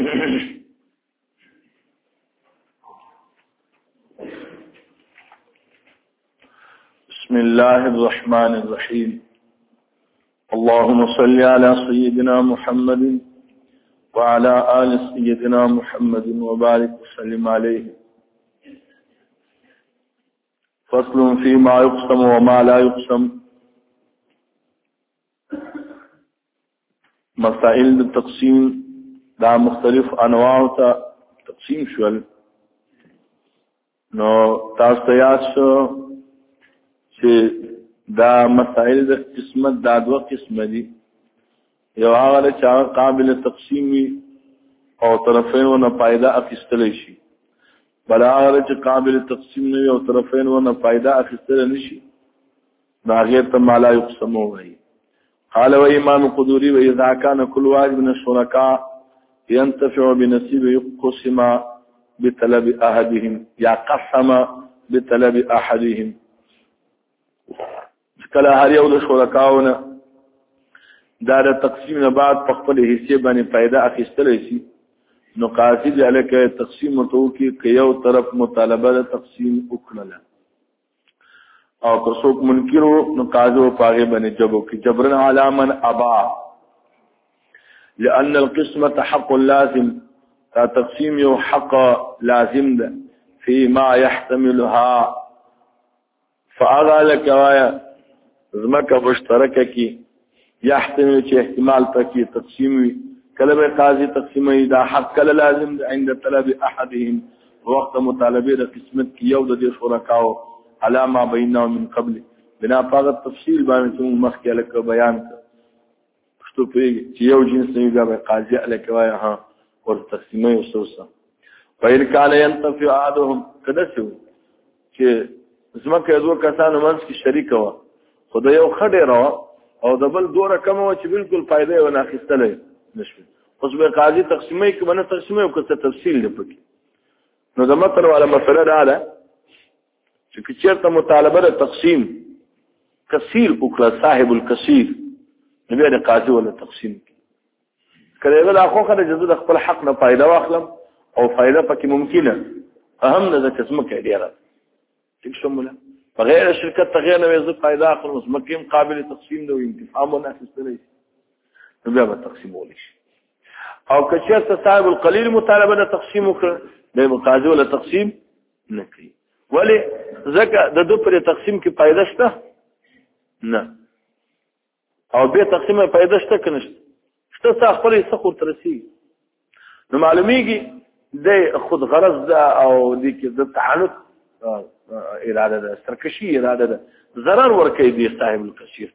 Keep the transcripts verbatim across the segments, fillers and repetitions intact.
بسم الله الرحمن الرحيم. اللهم صل على سيدنا محمد وعلى آل سيدنا محمد وبارك وسلم عليه. فصل فيما يقسم وما لا يقسم. مسائل التقسيم دا مختلف انواع تا تقسیم شول. نو تاسو یاد شو چې دا مسائل د قسمت دا دوه قسم دي. یو هغه چې قابل تقسیم او طرفین ونه فائدہ اخیستل شي، بل هغه چې قابل تقسیم نه او طرفین ونه فائدہ اخیستل نشي، دا غیر ته ما لا يقسم وایي. قال وإمام قدوري وإذا كان كل واحد من الشركاء ينتفع بنصيب يقسم بطلب أحدهم يا قسم بطلب أحدهم. کله هر یو د شرکاونه دا د تقسیم نه بعد په خپل حصے باندې فائدہ اخیستل شي، نو قاصد الکه تقسیم ورته کې یو طرف مطالبه د تقسیم وکړه او که څوک منکر نو قاضي پاغه باندې جبو کې جبرن علی من ابا، لأن القسمة حق لازم، تقسیم یو حق لازم ده فيما يحتملها. فاغا لك وایا زمکه مشترکه کی يحتمل چې احتمال پکې تقسیم وي، کله به قاضي تقسیمي دا حق کله لازم ده عند طلب احدهم، وقت مطالبه د قسمت کې یو د دې شرکاو علامه بینه من قبل، بنا په تفصیل باندې چې مخکې لکه بیان کړ پښتو پیږي چې یو جنس نه وي به قاضي الکه وایا ها ور تقسیمي وسوسه. وإن كان ينتفع احدهم کده شو چې زمکه دوه کسانو منځ کې شریک و، خدای یو خډه را او د بل دوه کم و چې بالکل فائدې ونه اخیستلې نشو، اوس به قاضي تقسیمي کې باندې تقسیمي او څه تفصیل دی پکې. نو د متن والا مسله دا ده چې چیرته مطالبه د تقسیم کثیر وکړه صاحب الکثیر، نو بیا د قاضي ولا تقسیم کړي غل اخو خره جزو د خپل حق نه فائدہ واخلم او فائدہ پکې ممکنه اهم نه د قسمه کې ډیره ٹھیک شموله بغیر شرکت تغیر نه وزه فائدہ اخلم اوس مکه قابل تقسیم دی انتفاع مناسبه نو بیا به تقسیم ولې شي. او کچته صاحب القلیل مطالبه د تقسیم وکړه د قاضي ولا تقسیم نه کوي، ولی ځکه د دو پر تقسیم کې فائدہ شته نه، او به تقسیم فائدہ شته کنه شته څه خپل څه خو ترسي، نو معلومیږي د خود غرض ده او د کې د تعنت اراده ده، سرکشي اراده ده، ضرر ورکوي دی صاحب الکثیر.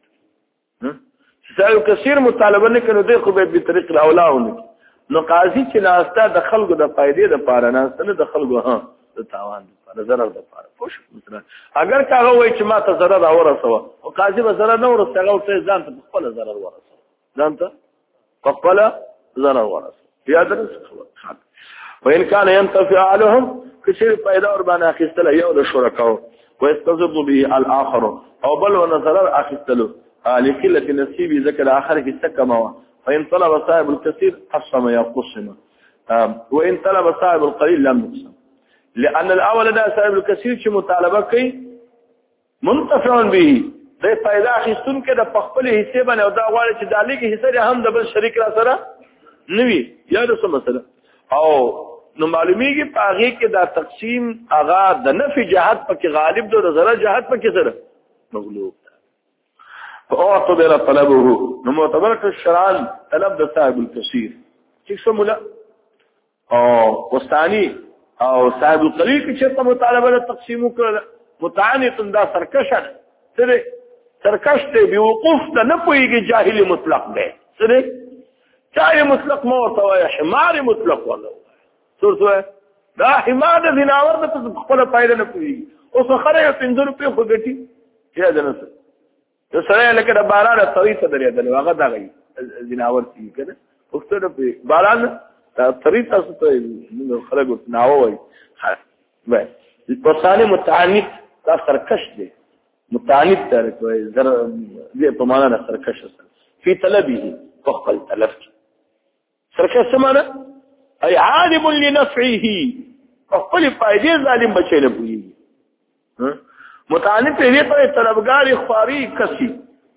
صاحب الکثیر مطالبه نه کوي خو به په طریق الاولا ونه، نو قاضي چې ناسته د خلکو د فائدې د پاره ناسته نه د خلکو ها د تاوان د ضرر د پاره پوښ مثلا اگر کاغه وای چې ما ته ضرر اورسوه او قاضي به ضرر نه ورسوه او ته ځان ته خپل ضرر ورسوه، ځان ته خپل ضرر ورسوه یا درس خبر. وإن كان ينتفع عليهم كثير فائدة أربعة أخذت له يوم الشركاء ويستضر به الآخر أو بل ونظر أخذت له لكلة نصيب ذكر الآخر في السكمة. فإن طلب صاحب الكثير قسم يقسم، وإن طلب صاحب القليل لم يقسم، لأن الأول ده صاحب الكثير شي مطالبه کوي منتفع به ده فائدة أخذتون كده بخبل حسابا او دا غواړي چې دالي کې حصہ هم د بل شریک را سره نوي یا د څه مسله او نو معلومیږي په هغه کې دا تقسیم هغه د نفي جهات پکې غالب دی، د ضرر جهات پکې سره مغلوب ده. او اعتبر طلبه نو معتبر الشرعان طلب د صاحب الكثير ٹھیک سمولا او وستانی او صاحب القلیل کې چې مطالبه د تقسیم وکړه متعنت دا سرکشه سره سرکش ته بوقوف ته نه پويږي جاهل مطلق ده سره جاهل مطلق مو توای حمار مطلق ولا صورته دا حمار د دیناور د خپل فائدہ نه پويږي اوس خره یو پنځه روپے خو ګټي یا دنه ته سره لکه د باران طریقه درې ده هغه دا غي دیناور سی کنه وختره په باران طریقه څه ته خلک ناو وای به په ثاني متعنت دا سرکش دی، متعنت تر کوي زر دې په معنا د سرکش په طلبه فخل طلب سرکش څه معنا اي عالم لنفعه خپل فائدې ظالم بچی نه پوهیږي متعلق دې ته طلبګار خواري کسي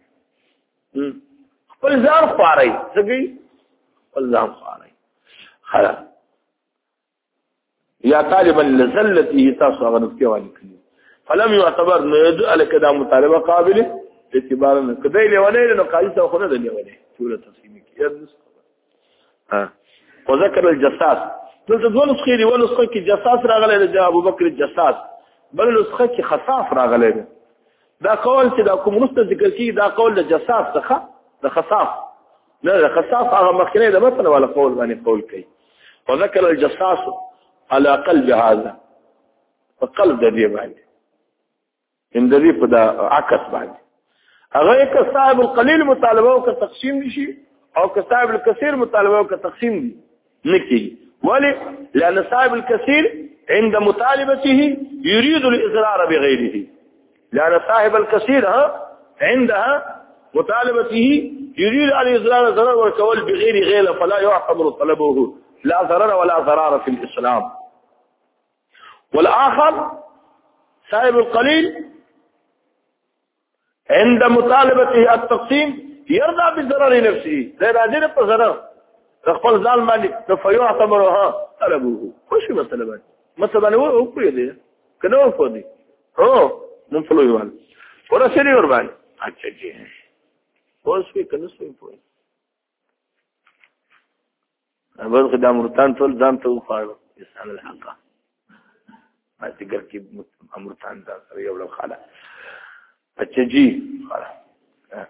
خپل ځان خواري څنګه خپل ځان خواري خلا یا طالبا لذلته تاسو غنف کې وایي فلم يعتبر نو الک دا مطالبه قابل اعتبار نه کدی له نو قاضي ته خو نه دی ولې ټول تقسیم کې ها وذكر الجساس دلته دوه نسخې دی ونه نسخه کې جساس راغلی دی ابو بکر الجساس بل نسخه کې خصاف راغلی دی دا قول چې دا کوم نسخه ذکر کیږي دا قول د جساس څخه د خصاف نه د خصاف هغه مخکنی د مثلا ولا قول باندې قول کوي وذكر الجساس على قلب هذا فقلب د دې باندې ان د دې په دا عکس باندې هغه که صاحب القليل مطالبه او که تقسیم شي او که صاحب الكثير مطالبه او که تقسیم دي نكي ولي لأن صاحب الكثير عند مطالبته يريد الإضرار بغيره لأن صاحب الكثير ها عندها مطالبته يريد الإضرار ضرر والكول بغير غيره فلا يعتبر طلبه لا ضرر ولا ضرار في الإسلام والآخر صاحب القليل عند مطالبته التقسيم يرضى بضرر نفسه لا راجل بضرر خپل ځان باندې فيو اعتبرها طلبوه خوش مثلا مثلا هو کوی دی کنه و دي هو من فلو یوال ورا سری ور باندې اچھا جی اوس په کنه سوي پوي اول خدام مرتان ټول ځان ته وخاړو انسان الحق ما تګر کې امرتان دا سره یو خاله اچھا جی خاله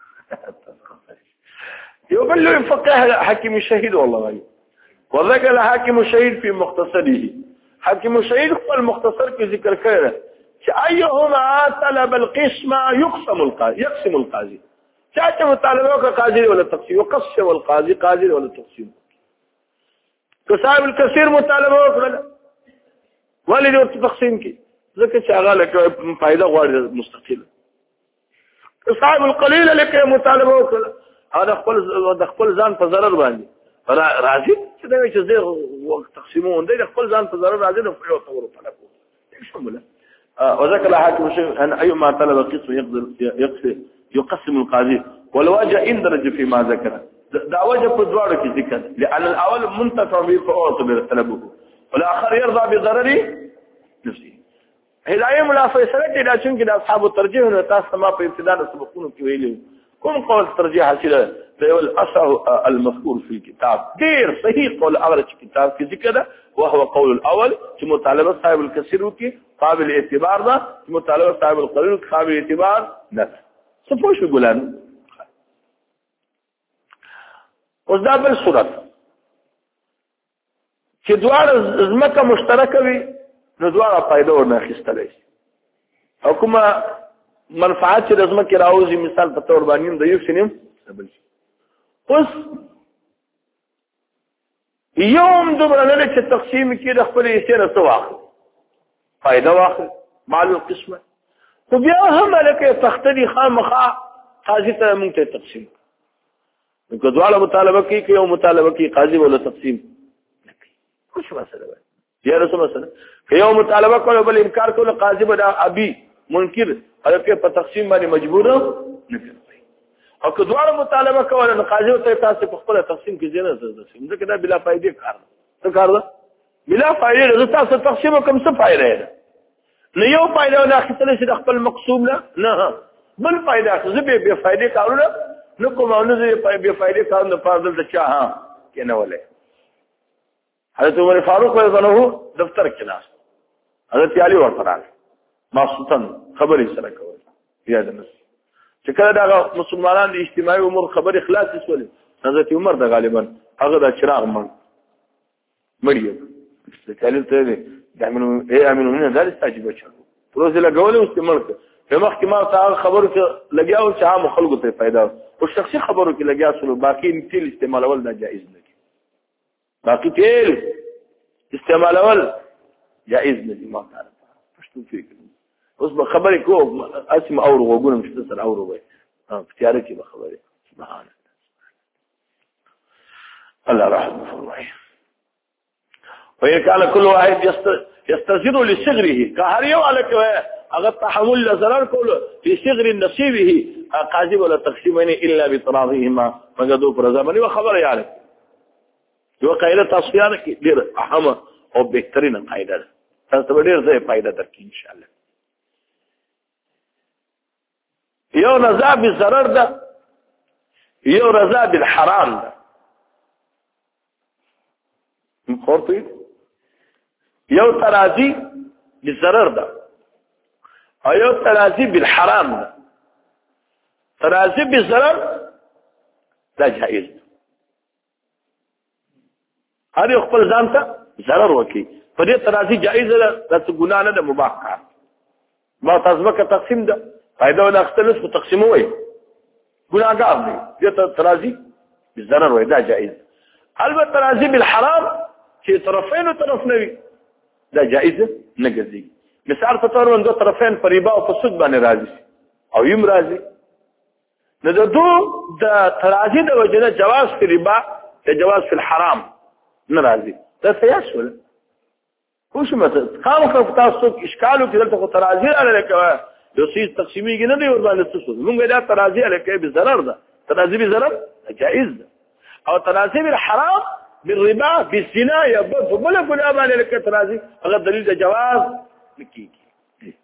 يقول له فقه حكيم الشهيد والله غالي وذكر حاكم الشهيد في مختصره حاكم الشهيد هو المختصر في ذكر كذا ايهما طلب القسم يقسم القاضي يقسم القاضي چاہتے مطالبہ کا قاضي ولا تقسيم وقسم القاضي قاضي ولا تقسيم صاحب الكثير مطالبه ولا ولې د تقسیم کې ځکه چې هغه لکه فائدہ غواړي مستقله صاحب القليل لکه مطالبه وکړه هذا خپل د خپل ځان په ضرر باندې راځي چې دا چې زه وخت تقسیمون دی خپل ځان په ضرر راځي نو یو تور طلب شموله وذكر حاكم الشيخ ان ايما طلب قسم يقدر يقسم القاضي والوجه اندرج فيما ذكر دا وجه په دواړو کې ذکر لان الاول منتفع به فاعتبر طلبه والاخر يرضى بضرر نفسه هدايه ملافسه دي دا چې د اصحاب الترجيح نو تاسو ما په ابتداء سبقونو کې ویلو كم قول الترجيح حاصله يقول الأصح المذكور في الكتاب غير صحيح قول الأول في الكتاب في ذكر وهو قول الأول في مطالبة صاحب الكثير وكي قابل اعتبار ده في مطالبة صاحب القليل قابل اعتبار نفس سفوش بيقولان وذا بالصورة في دوار زمكة مشتركة بي ندوار فايدة ورناخستليس او كما منفعات چې رزمه کې راوځي مثال په تور باندې د یو سنیم بل شي اوس یوم دومره نه چې تقسیم کې د خپل یې سره څه واخل فائدہ واخل مال القسمه خو بیا هم لکه تختدي خامخا قاضي ته مونږ ته تقسیم نو کډواله مطالبه کوي چې یو مطالبه کوي قاضي ولا تقسیم نه کوي خوش مسله ده یا رسول مسله که یو مطالبه کوي بل انکار کوي قاضي به ابي منکر هغه په تقسیم باندې مجبور نه کوي او که دوه مطالبه کوله نو قاضي ته تاسو په خپل تقسیم کې ځنه تقسیم ځکه دا بلا فائدې کار څه کار ده بلا فائدې تاسو تقسیم کوم څه فائدې ده نه یو فائدې نه اخیستل شي د خپل مقصوم نه نه بل فائدې څه به به فائدې کارونه نو کوم نه زه به فائدې کارونه پاردل ته چا ها کنه ولې حضرت عمر فاروق رضی الله عنه دفتر کې ناس حضرت علي ورته ما سلطان خبرې سره کول یاد نه چې کله دا مسلمانان د اجتماعي امور خبر اخلاص وسول حضرت عمر د غالبا هغه د چراغ من مریم استقالت ته دامنو اے امنو نه دال استاجبه چلو پروژه لګول او استعمال کړ په مخ کې ما ته خبرو کې لګیاو چې عام خلکو ته फायदा او شخصي خبرو کې لګیا سره باقي تیل استعمالول دا جائز نه دي باقي تیل استعمالول جائز نه دي ما تعرف پښتو فکر اوس به خبرې کوم اسم اورو وګورم چې تاسو اورو وای ها په تیار کې به خبرې سبحان الله الله رحمه الله وإن كان كل واحد يستزيد لصغره كهر يو على اگر تحمل لزرار كله في صغر نصيبه قاضي ولا تقسيمين الا بتراضيهما مجدو فرزمني وخبر يعني یو قاعده تصفیه کې ډېر اهمه او بهترینه قاعده ده تاسو به ډېر ځای فائدہ درکړي ان شاء الله. یو رضا بالضرر ده یو رضا بالحرام ده خورتي یو ترازی بالضرر ده او یو ترازی بالحرام ده. ترازی بالضرر ده جائز ده هر یو خپل ځان ته ضرر وکي په دې ترازی جائز ده د ګناه نه ده مباح کار ما تاسو که تقسیم ده فائدہ ولا اختلاف په تقسیم وای ګناهګار دی دې ترازی بالضرر وای دا جائز. البته ترازی بالحرام چې طرفین او طرف نوي دا جائز نه ګرځي. مثال په تور باندې طرفین په ربا او په سود باندې راځي او یم راځي نو د دو د ترازی د وجنه جواز په ربا او جواز په الحرام ناراضي دا سياس ولا خوش مته خام خو تاسو اشکالو کې دلته ترازی علاوه یو سیس تقسیمی کې نه دی ور باندې تاسو موږ دا ترازی علاوه به ضرر ده ترازی به ضرر جائز ده او ترازی بالحرام بالربا بالزنا یا بل بل باندې لکه ترازی هغه دلیل د جواز لکېږي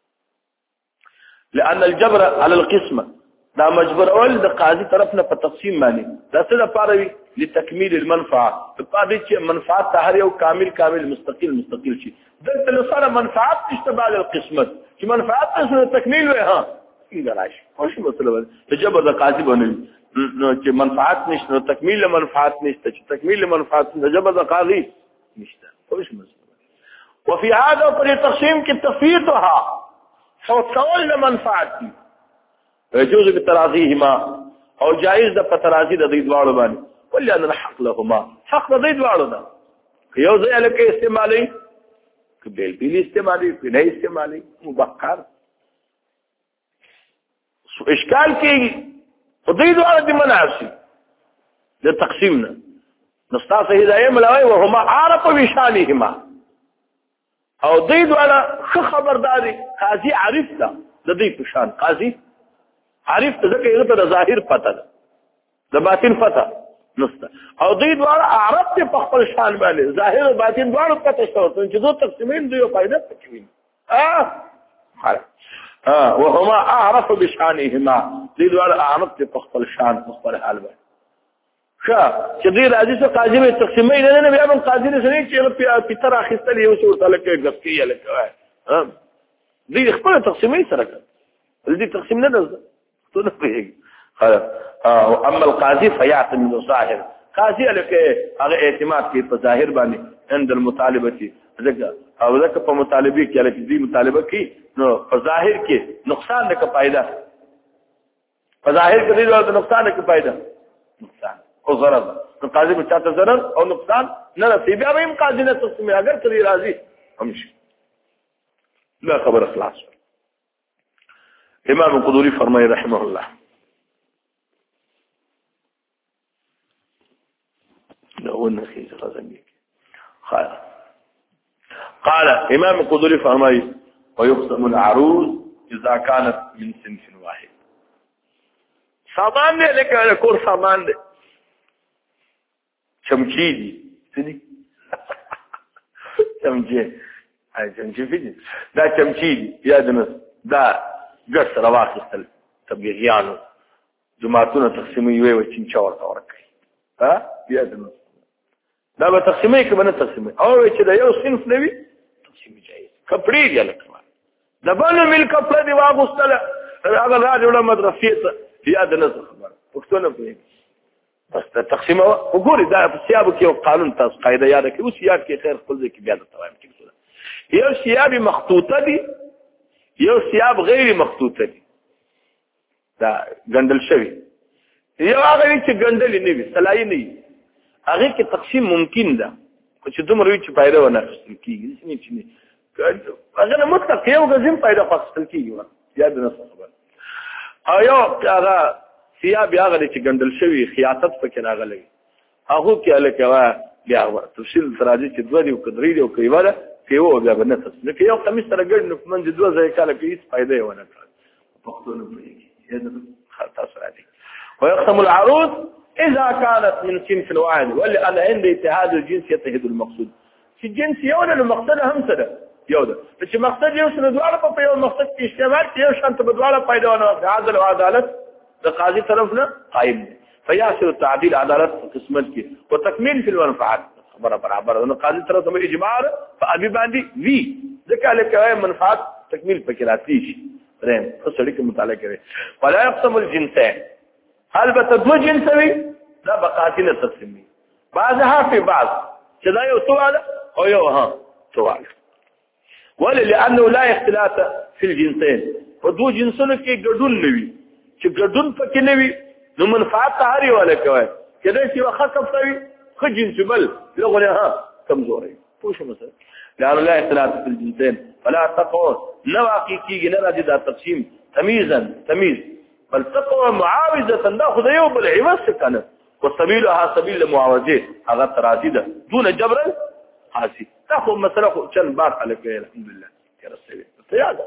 لأن الجبر على القسمه دا مجبور اول د قاضي طرف نه په تقسیم باندې دا څه د پاره وي لتکمیل المنفعه په پاره چې منفعت هر یو کامل کامل مستقل مستقل شي دلته لسره منفعت نشته بعد القسمت چې منفعت سره تکمیل وي ها څنګه راشي خوش مطلب ته جبر د قاضي باندې نو چې منفعت نشته تکمیل منفعت نشته چې تکمیل منفعت د جبر د قاضي نشته خوش مطلب وفي هذا پر تقسیم کې تفویضها فوت کول منفعت يجوز بتراضيهما او جائز د پترازی د دې دواړو باندې ولې ان الحق لهما حق د دې دواړو ده یو ځای لکه استعمالي کبل بل استعمالي نه استعمالي مبکر سو اشکال کېږي په دې دواړو د مناسب د تقسیمنا نستاس هدايه ملوي وهما عارف بشانهما او دې دواړه خبرداري قاضي عارف ده د دې په شان قاضي عارف ته ځکه یو ته ظاهر پته ده د باطن پته نسته او دوی دواړه عارف ته په خپل شان باندې ظاهر او باطن دواړو پته شته چې دوه تقسیمین دوی فائدہ پکوي اه اه وهما اعرف بشانهما دوی دواړه عارف ته په خپل شان په خپل حال باندې ښه چې دوی راځي چې قاضي به تقسیمین نه نه بیا هم قاضي نه سړي چې په تر اخیستل یو څه ورته لکه غفقیه لکه ها دوی خپل تقسیمین سره کوي دې تقسیم نه ده خلاص اما القاضي فيعتمد ظاهر قاضي لك هغه اعتماد کوي په ظاهر باندې عند المطالبه ذکر او ذکر په مطالبه کې لکه دې مطالبه کوي نو په ظاهر کې نقصان نه کې فائدہ په ظاهر کې دې نقصان نه کې فائدہ نقصان او ضرر نو قاضي په چاته ضرر او نقصان نه رسي بیا به قاضي نه تقسیم اگر کړي راضي همشي لا خبر اخلاص. امام قدوری فرمائے رحمه الله قال امام قدوری فرمائے ويقسم العروض اذا كانت من صنف واحد سامان دے لیکن کور سامان دے چمچی دی سنی چمچی چمچی فیدی دا چمچی دی یادنس دا ګر سره واخیستل تبلیغیانو جماعتونو تقسیمي وي و چنچا ورته ورکړي ها بیا دا به تقسیمي کې باندې تقسیمي او چې دا یو صنف نوي تقسیمي جایز کپړې دی لکه دا بل مل کپړې دی واغستله هغه راځي له مدرسې ته یا د نظر خبره پښتون په بس تقسیم وګوري دا په سیابو کې یو قانون تاسو قاعده یاد کړئ او سیاب کې خیر خپل ځکه بیا د توایم کې یو سیاب مخطوطه دي یو سیاب غیر مخطوطه دي دا ګندل شوی یو هغه چې ګندل نه وي سلای نه وي هغه کې تقسیم ممکن ده خو چې دومره وي چې فائدہ ونه اخیستل کېږي څه نه هغه نه مطلق یو غزم فائدہ اخیستل کېږي یاد نه خبر او یو هغه سیاب هغه چې ګندل شوی خیاطت پکې راغلی هغه کې الکوا بیا تفصیل سراجي چې دوه دی او کدرې دی او کیواله کیو بیا به نه تاسو نه کیو قمیص سره ګډ نو من د دوه ځای کاله کې هیڅ فائدہ یې ونه کړ پښتون په یې خطا سراجي ويقسم العروض اذا كانت من صنف واحد ولا انا عندي اتحاد الجنس يتحد المقصود چې جنس یو نه مقصد هم سره یو ده چې مقصد یو سره دواړه په یو مقصد کې استعمال یو شان ته دواړه فائدہ ونه عدل او عدالت د قاضي طرف نه قائم دي فيحصل التعديل عدالت قسمت کې وتكميل في المنفعات خبره برابر نو قاضي طرف ته اجماع فابي باندې وی ځکه لکه منفعت تکمیل پکې راځي شي رحم خسړي کې مطالعه کوي ولا يقسم الجنسين البته دو جنس وي دا بقاتله تقسیم دي بعضها في بعض چې دا یو سوال او یو ها سوال ولا لانه لا اختلاف في الجنسين ودو جنسونو کې ګډون نوي چې ګډون پکې نوي نو منفعت هاري ولا کوي کله چې وخصف کوي خجن جبل لغه ها کمزوري پوښ مثلا لانه لا اختلاف في الجنسين فلا تقوا نواقي کیږي نه راځي دا تقسیم تمييزا تمييز بل تقوا معاوزه ناخذ يوم العوض كان وسبيلها سبيل المعاوزه هذا تراضي ده دون جبر حاسي تاخذ مثلا كان بار على الحمد لله يا رسول الله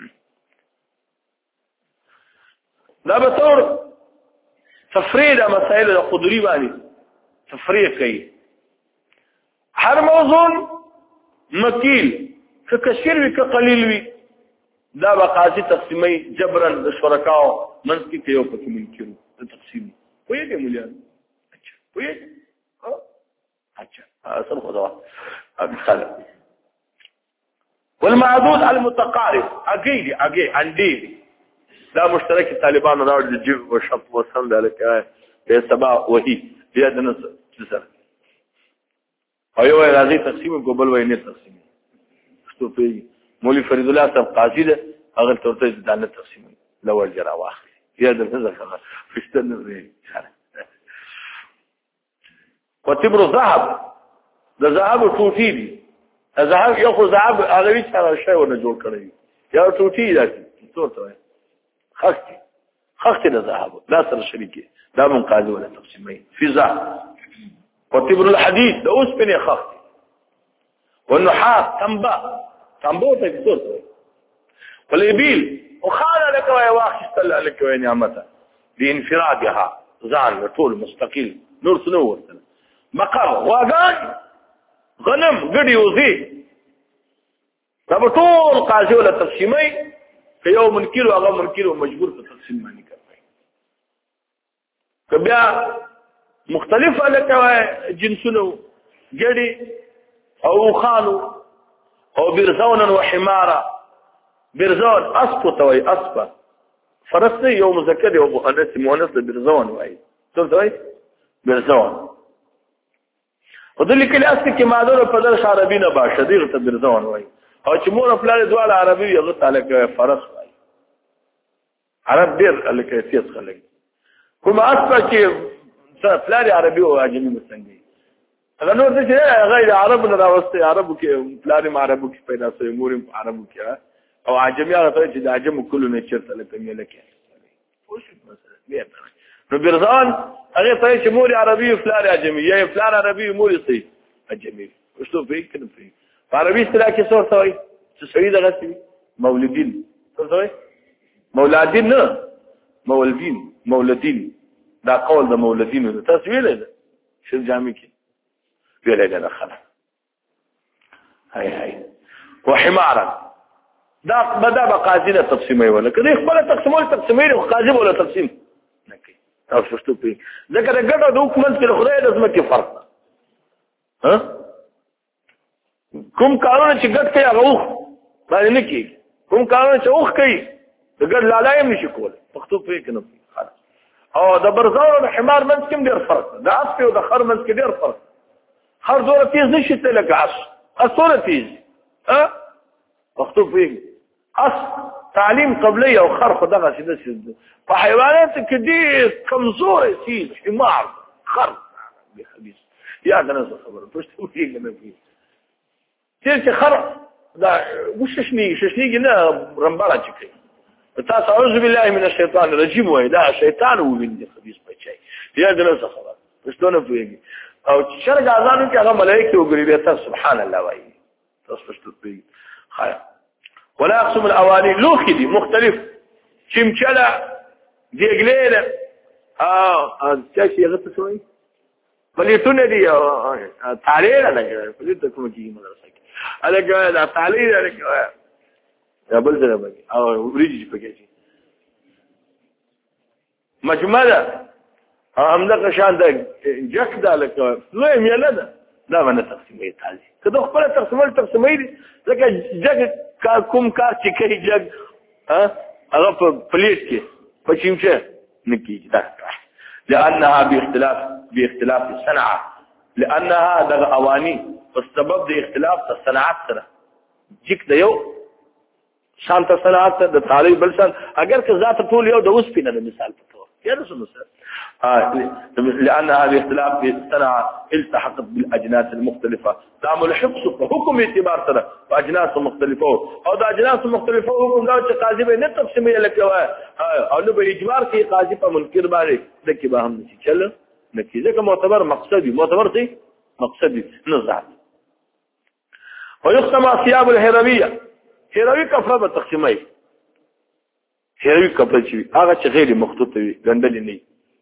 لا بتور تفريد مسائل القدري باندې تفريق کوي هر موضوع مکیل که کثیر وي که قلیل وي دا به قاضي تقسیمي جبرا د شرکاو منځ کې یو پکې منکرو د تقسیم پوهیږي مولیان اچھا پوهیږي ها اچھا اصل خدا خلق والمعدود المتقارب اگي اگي عندي دا مشترك طالبان راوړ د جيب او شپ وسم دلته به سبا وਹੀ بیا د نس سره ایو راځي تقسیم ګوبل وای نه تقسیم څه په مولوی فرید الله صاحب قاضي ده هغه تورته د دانه تقسیم لول جرا واخلي بیا د څه ځکه فشتن نه وتبر ذهب د ذهب ټوټي دي ذهب یو خو ذهب هغه وی څنګه شی ونه جوړ کړی یا ټوټي ده څه خختي خختي الذهب لا تر شريكه لا من قاضي ولا تقسيمين في ذهب وتبر الحديد ده اسبني خختي والنحاس تنبا تنبو تكسر والابيل وخال لك ويا واخ لك ويا نعمته بانفرادها زان طول مستقيل نور سنور مقام واغان غنم غدي وزي طول قاضي ولا تقسيمين که یو منکر او هغه منکر او مجبور په تقسیم باندې کوي که بیا مختلفه لکه جنسونو ګړي او خانو او برزونا وحمارا برزون اسقو توي اسقا فرس یو مذکر او مؤنث مؤنث برزون وای څه دوی برزون ودلی کله اصلي کې ماده په درس عربي نه باشه دغه ته برزون وای او چې مور خپل دوال عربي یو تعالی کې فرس وای عرب ډېر الکیفیت خلک کوم اصل کې خپل عربي او عجمي مسنګي هغه نور چې غیر عرب نه راوستي عربو کې خپل عربو کې پیدا شوی مور عربو کې او عجمي هغه ته چې د عجم کله نه چرته لکه ملکه اوس مثلا نو برزان هغه ته چې مور عربي او خپل عجمي یا خپل عربي مور سي عجمي وشتو په کې نه په عربي اصطلاح کې څه وایي چې سړي دغه سي مولودین څه وایي مولادین نه مولدین مولدین دا قول د مولدین تاسو ویلې ده چې جامع کې ویلې ده خلاص هاي هاي وحمارا دا بدا بقاضي تقسيمي ولا كده خپل تقسيمول تقسيمي او قاضي ولا تقسيم نکي تاسو شتو په ذکر ګټه د حکومت کې خدای د زمکه فرق ها کوم کارونه چې ګټ کوي هغه باندې نه کیږي کوم کارونه چې اوخ کوي د ګډ لالایم نشي کول پښتو په کې نه او د برزاو او حمار منځ کې ډېر فرق ده د اسپ او د خر منځ کې ډېر فرق خر دوره تیز نشي ته لکه اس اسوره تیز ها پښتو په کې اس تعلیم قبلي او خر خدغه شي د په حیوانات کې ډېر کمزور تیز حمار خر به حدیث یا کنه خبره پښتو په کې نه کوي چې خر دا وششني ششني نه رمباله چي تاسو اعوذ بالله من الشیطان الرجیم وای دا شیطان وویني خبيث بچای یا دغه خبره پښتون پوهیږي او شرق اذانو کې هغه ملائکه وګوري ته سبحان الله وایي تاسو پښتو خیر ولا اقسم الاواني لوخي دي مختلف چمچله دیګلیله اه څه شي غته شوی پلیټونه دي تعالیره لګي پلیټ کوم کی مدرسه کې الګا دا تعالیره لګي یا بل ځای باندې او وريجي پکې مجمله همدغه شان د جک دا لکه لوی میله ده دا باندې تقسیمې تازي کله خپل تقسیمول تقسیمې لکه جک کوم کار چې کوي جک ها هغه په پلیټ کې په چمچه نکیږي دا لانها باختلاف باختلاف الصنعه لانها دغه اواني په سبب د اختلاف د صنعت سره جک د یو شانت صنعت د تعالی بل شان اگر که ذات ټول یو د اوس په مثال په تور یا رسول الله لأنها باختلاف الصنعة التحقت بالأجناس المختلفة تعمل حفظ حكم اعتبار سره بأجناس مختلفة أو دا أجناس مختلفة حكم دا چې قاضي به نه تقسیمي لکه او نو به اجبار کې قاضي په منکر باندې دکې به هم نشي چل نکي ځکه معتبر مقصدي معتبر څه مقصدي نزاع ويختم ثياب الهروية هروي کفره به تقسیمي هروي کفره چې هغه چې غیر مخطوط وي ګندل نه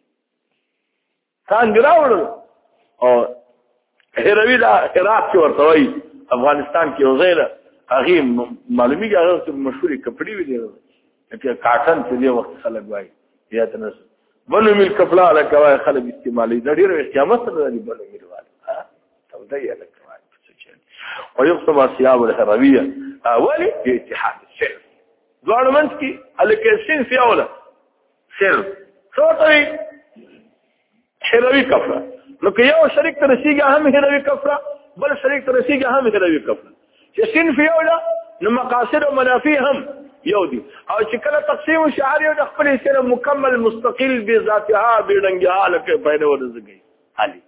کان ګراوړ او هروي دا عراق کې ورته وای افغانستان کې وزیره هغه معلومیږي هغه مشهوري کپڑے وي دي چې کاټن په دې وخت خلک وای یا تنس بنو مل کپڑا لکه خلک استعمالي د ډیرو قیامت سره دی بنو مل وای ها تودای لکه وای څه ويقسم الثياب الهرويه اولي اتحاد السر ګورنمنت کې الکیشن فی اوله سر څه هروي کفره نو که یو شریک ته رسیږي هم هروي کفره بل شریک ته رسیږي هم هروي کفره چې سین فی اوله نو مقاصد او منافع هم یو دي او چې کله تقسیم شعار یو د خپل سره مکمل مستقل بذاتها بډنګها لکه پیدا ورزګي علي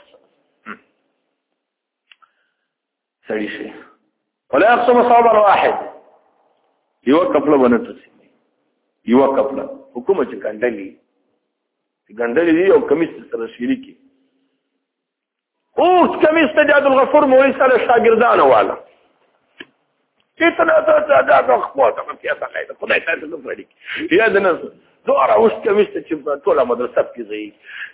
سړي شي ولا يقسم صابر واحد یو کپله باندې تقسیم یو کپله حکومت ګندلي ګندلي دی او کمیس سره شریکی او کمیس ته جاد الغفور مولوی سره شاګردانه والا کتنا ته دا د خپل ته په تاسو کې خدای تاسو ته وړي یا د نن دوه اوس کمیس ته چې ټول مدرسه کې زی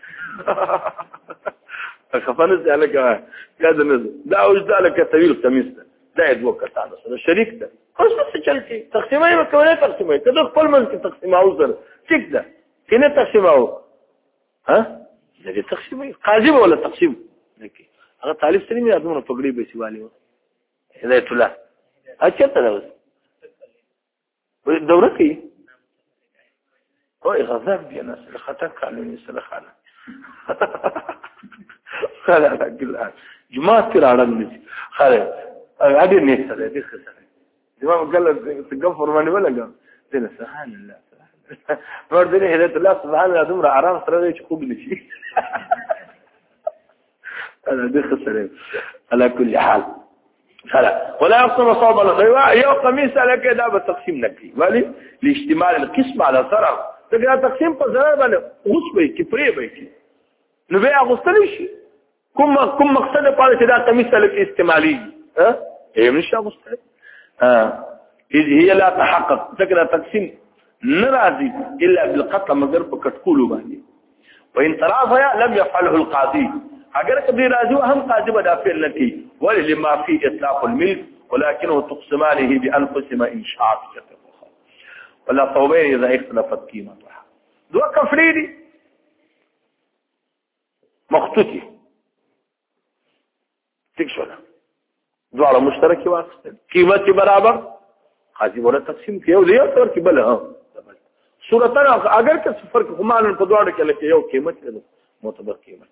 خفانه ځلګه یا د نن دا اوس ځلګه طويل کمیس دا دوه کتانه سره شریک ده اوس څه چل کی تقسیمای وکړه تقسیمای کله خپل منځ کې تقسیماو سره ټیک ده کینه تقسیماو ها دې تقسیمای قاضي ولا تقسیم نکي هغه طالب سلیم یادونه پګړي به سیوالي و هدایت الله اچھا ته اوس دوره کې او غضب دي انا خطا قانوني سره خاله خاله راګل جماعت راړل دي خاله اډې نه سره دې خسره جماعت قال تغفر مني ولا قال دې سبحان الله ور دې هدایت الله سبحان الله دومره آرام سره چې خوب نشي انا دې خسره على كل حال فلا ولا يقسم صوب الغيوة يو قميص لك دا بتقسيم نكي ولي لاشتمال القسم على ضرر تقرا تقسيم په ضرر باندې اوس به کې پرې به کې نو بیا غوستل شي کوم کوم مقصد په دې دا قميص لك استعمالي ها هي مش غوستل ها اذ هي لا تحقق تقرا تقسيم نراضي الا بالقطع مگر په کټکولو باندې وان ترافع لم يفعله القاضي اگر کبھی راضی هم قاضي بدافع نکي ولي لما في اطلاق الملك ولكنه تقسمانه بانفسهما ان شاء ولا طوبين اذا اختلفت قيمتها دو كفريدي مخطوطي تكشولا دو على مشترك واسطه قيمتي برابر قاضي ولا تقسيم کیو دی اور کی بل ها صورتن اگر که فرق غمان په دوړ کې لکه یو قیمت کړو معتبر قیمت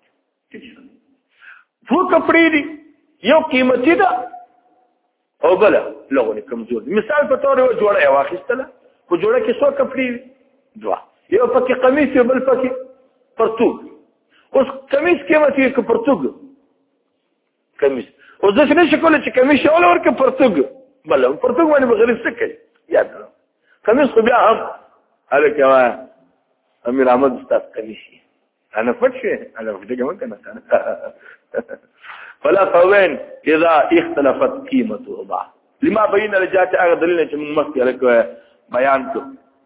دو کپڑے دي یو قیمتي ده او بل لغونی کمزور مثال په تور یو جوړه یو اخیستله کو جوړه کې څو کپڑے دوا یو پکې قمیص یو بل پکې پرتوګ اوس قمیص قیمتي کې پرتوګ قمیص اوس د څه شکل چې قمیص اول ورکه پرتوګ بل پرتوګ باندې بغیر څه کوي یاد قمیص خو بیا هم الکه امیر احمد استاد قمیص انا فتشي انا فتشي ممكن فلا فوين اذا اختلفت قيمته بعض لما بين رجعت هغه دلیل چې موږ مخکې لکه بیان کړو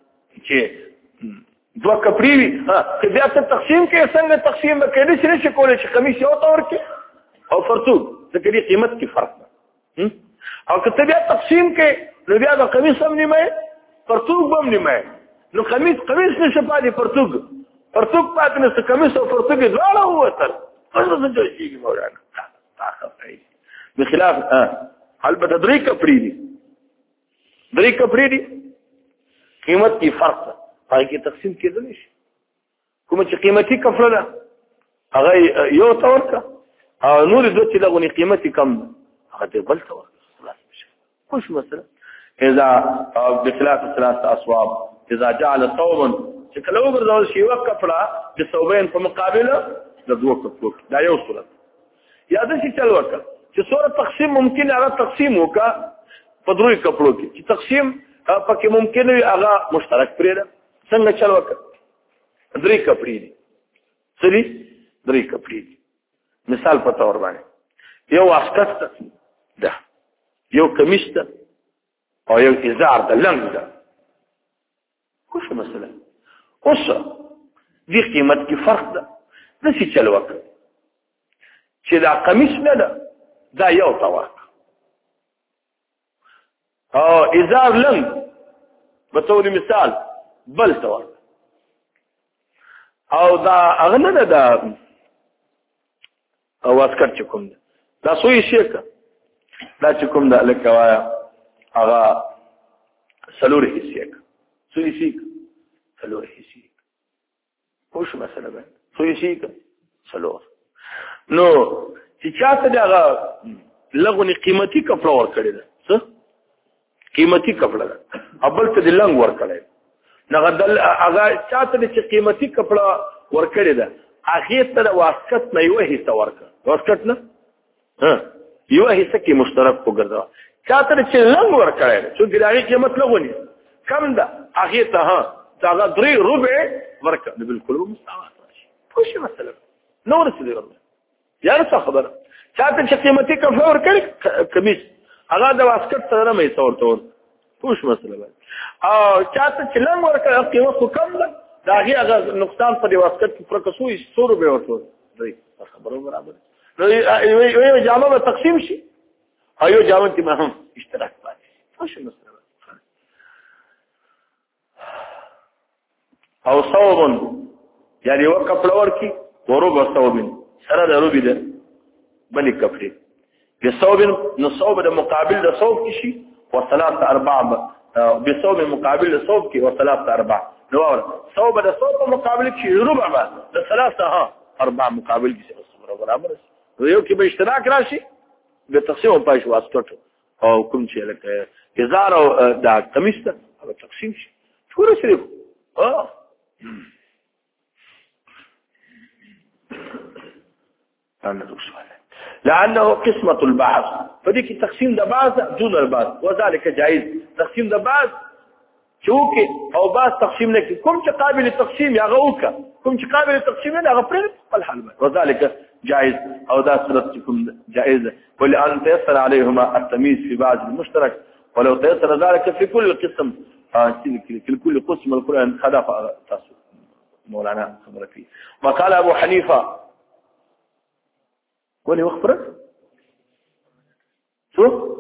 چې دوه کپړي وي ها چې بیا ته تقسیم کې څنګه تقسیم وکړي چې نشي کولای چې قمیص یو تور کې او فرتوب ځکه دې قیمت کې فرق ده او که ته بیا تقسیم کې نو بیا د قمیص هم نیمه فرتوب هم نیمه نو قمیص قمیص نشه پاتې فرتوب فرتوب پاتې نشه قمیص او فرتوب دواړه ووتل څنګه څه جوړیږي مولانا طاقت دی بخلاف البته درې کپړي دي درې کپړي دي قیمت کې فرق ده هغه کې تقسیم کېدل شي کوم چې قیمتي کفله ده هغه یو تور کا او نور دوه چې لغونی قیمتي کم هغه ته بل تور خلاص شي خوش مثلا اذا بخلاف ثلاث اصواب اذا جعل صوبا چې کله وګرځول شي یو کفله د صوبین په مقابله د دوه کفلو دا یو صورت یا د شي چل وکړه چې صورت تقسیم ممکن هغه تقسیم وکا په دروي کپړو کې چې تقسیم پکې ممکن وي هغه مشترک پرې ده څنګه چل وکړه درې کپړې دي سری درې کپړې دي مثال په تور باندې یو واسکت ده یو کمیس ده او یو ازار ده لنګ ده خوش مثلا اوس دې قیمت کې فرق ده نشي چل وکړه چې دا قمیص نه ده دا یو تور او ازار لنګ بطور مثال بل تور او دا اغنه ده دا او اسکر چې کوم ده دا سوی شیکه دا چې کوم ده لکه وایا هغه سلور حصیکه سوی شیکه سلور حصیکه خوش مسله ده سوی شیکه سلور نو چې چاته دا لغونی قیمتي کپڑا ور کړی ده څه قیمتي کپڑا ده ابل ته د لنګ ور کړی نه دل هغه چاته چې قیمتي کپڑا ور کړی ده هغه ته د واسکت نه یو حصہ ورکړه واسکت نه ها یو حصہ کې مشترک وګرځا چاته چې لنګ ور کړی ده چې ګرایي قیمت لغونی کم ده هغه ته ها دا درې ربع ورکړه بالکل مستوات راشي خوش مثلا نو رسېږي ورته یا څه خبره چاته چې قیمتي کپڑا ور کړی کمیس هغه د واسکت سره مې څور تور خوش مثلا او چاته چې لنګ ور کړی قیمت کم ده دا هغه نقصان په دی واسکت کې پر کسوې ستور به ورته دی خبرو برابر نو یو جامه به تقسیم شي او یو جامه کې ما هم اشتراک پاتې خوش مثلا او صوب یعنی یو کپڑا ورکی وربع صوب سره د روبي ده بلې کپړې د صوب نو صوب د مقابل د صوب کې شي او ثلاثه اربع به صوب مقابل د صوب کې او ثلاثه اربع نو صوب د صوب په مقابل کې ربع بعد د ثلاثه ها اربع مقابل کې برابر نو یو کې به اشتراک راشي به تقسیم پای شو واسطه او کوم چې لکه هزار او د قمیص ته او تقسیم شي ټول شریف اه لأنه قسمة البعض فديك تقسيم ده بعض دون البعض وذلك جائز تقسيم ده بعض شوكي او بعض تقسيم لك كم قابل للتقسيم يا غوكا كم قابل للتقسيم يا غفرين الحال وذلك جائز او ده صلتكم جائز ولأن تيسر عليهما التمييز في بعض المشترك ولو تيسر ذلك في كل قسم في كل قسم القرآن خلاف تاسو مولانا خبرك فيه وقال أبو حنيفة ولي وخبرك شو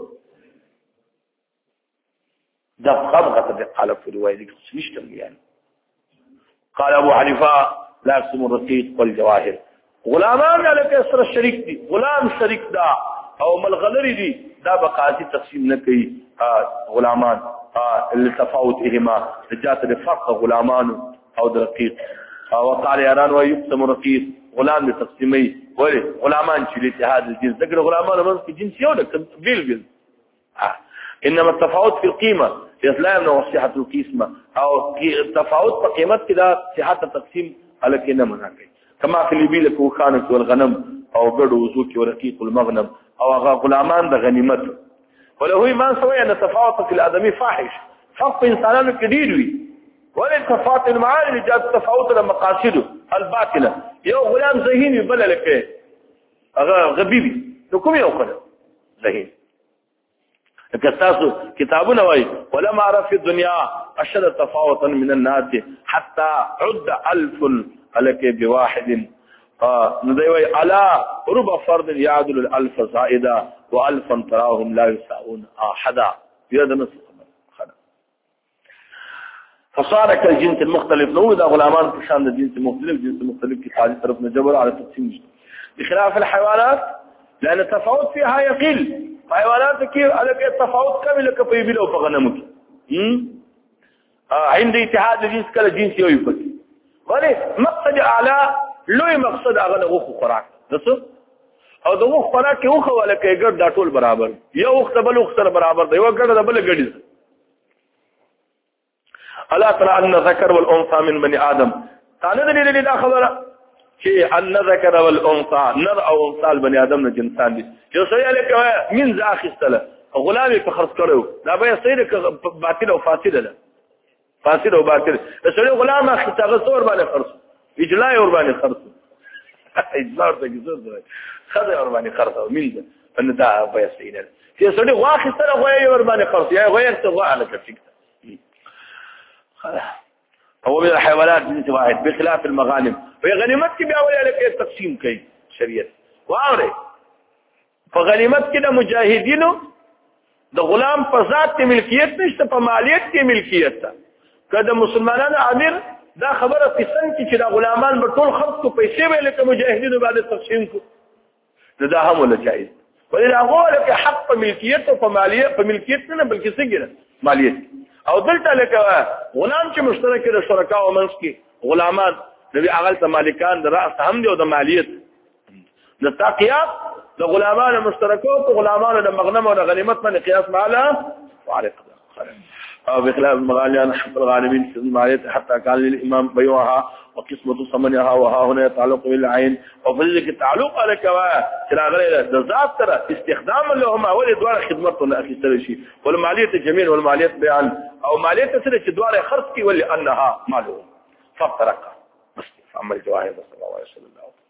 ده خبغة قال في رواية ذيك نشتم يعني قال أبو حنيفة لا يقسم الرقيق والجواهر غلامان على كسر الشريك دي غلام شريك دا او ملغلري دي دا بقاسي تقسيم نكي آه غلامان آه اللي تفاوتهما رجات لفرق غلامان او رقيق آه وقال يران ويقسم الرقيق غلام لتقسيمي ولي غلامان چې الاتحاد الجنس ذكر غلامان من في جنس يوم بيل بيل آه. انما التفاوت في القيمه لا يمنع صحه القسمه او التفاوت في قيمه كده صحه التقسيم على كده مناقي كما في الابل والخانق والغنم او بيد وزوك ورقيق المغنم او غلامان ده غنيمته وله ما سوى ان التفاوت في الادمي فاحش فرق انسانانو کې ډیر وي ولی تفاوت المعانی جاب تفاوت المقاصد الباطنه یو غلام ذهین بل لکه هغه غبیبي نو کوم یو کړه ذهین کتاسو کتابونه وای ولما عرف الدنيا اشد تفاوتا من الناس حتى عد الف لك بواحد ندوي على ربع فرد يعدل الالف زائدا والفا تراهم لا يساوون احدا يدنا فصار كالجنس المختلف نو ده غلامان في شان الجنس المختلف جنس مختلف في حاله طرفنا جبر على تقسيم بخلاف الحيوانات لان التفاوت فيها يقل حيوانات كيف على التفاوت كامل كفيبل او بغنمك عند اتحاد الجنس كلا جنس يو يبقى ولي مقصد اعلى لوی مقصد هغه د وخو خوراک دسو او د وخو خوراک یو خو ولکه ګډ دا ټول برابر یو وخت بل وخت برابر دی یو ګډ د بل ګډ الا ترى ان ذكر والانثى من بني ادم ثاني دلیل دا خبره چې ان ذكر والانثى نر او انثى بني ادم نه جنسان دي یو سړی الکه من ذا اخستله غلامي په خرڅ کړو دا به سړی باطل او فاسد ده فاسد او باطل سړی غلام اخستغه څور باندې خرڅ اجلاء اور باندې خرڅ اجلاء ورته کیسه ده خدای اور باندې خرڅ مين ان دا پیسې نه چې سړي واخې سره غوي اور باندې خرڅ یا غوي ته غواړه کټیک هو من الحيوانات جنس واحد بخلاف المغانم وهي غنیمت کې بیا ولې لکه تقسیم کوي شریعت واغره فغنیمت کې د مجاهدینو د غلام په ذات ملکیت نشته په مالیت کې ملکیت ده کله مسلمانانو امیر دا خبره قسم کې چې دا غلامان په ټول خلق کو پیسې ویل کې مجاهدینو باندې تقسیم کو دا هم ولا جایز ولې هغه لکه حق په ملکیت او په مالیت په ملکیت نه بلکې څنګه مالیت او دلته لکه غلام چې مشترک د شرکا او منځ کې غلامان نبی اغل ته مالکان د راس هم دی او د مالیت د تقیات د غلامان مشترکو او غلامان د مغنم او د غنیمت باندې قیاس معاله وعليك أو بخلاف المغاليان حق الغالبين في المالية حتى كان للإمام بيوعها وقسمة ثمنها وها هنا يتعلق بالعين وفذلك التعلق على كوايا ترى غير ذات ترى استخداما لهما ولي دوار خدمتنا أخي سرشي والمالية الجميل والمالية بيعا أو مالية سرشي دوار خرصكي ولي أنها مالهم فافترقا بس عمل جواهر صلى الله عليه وسلم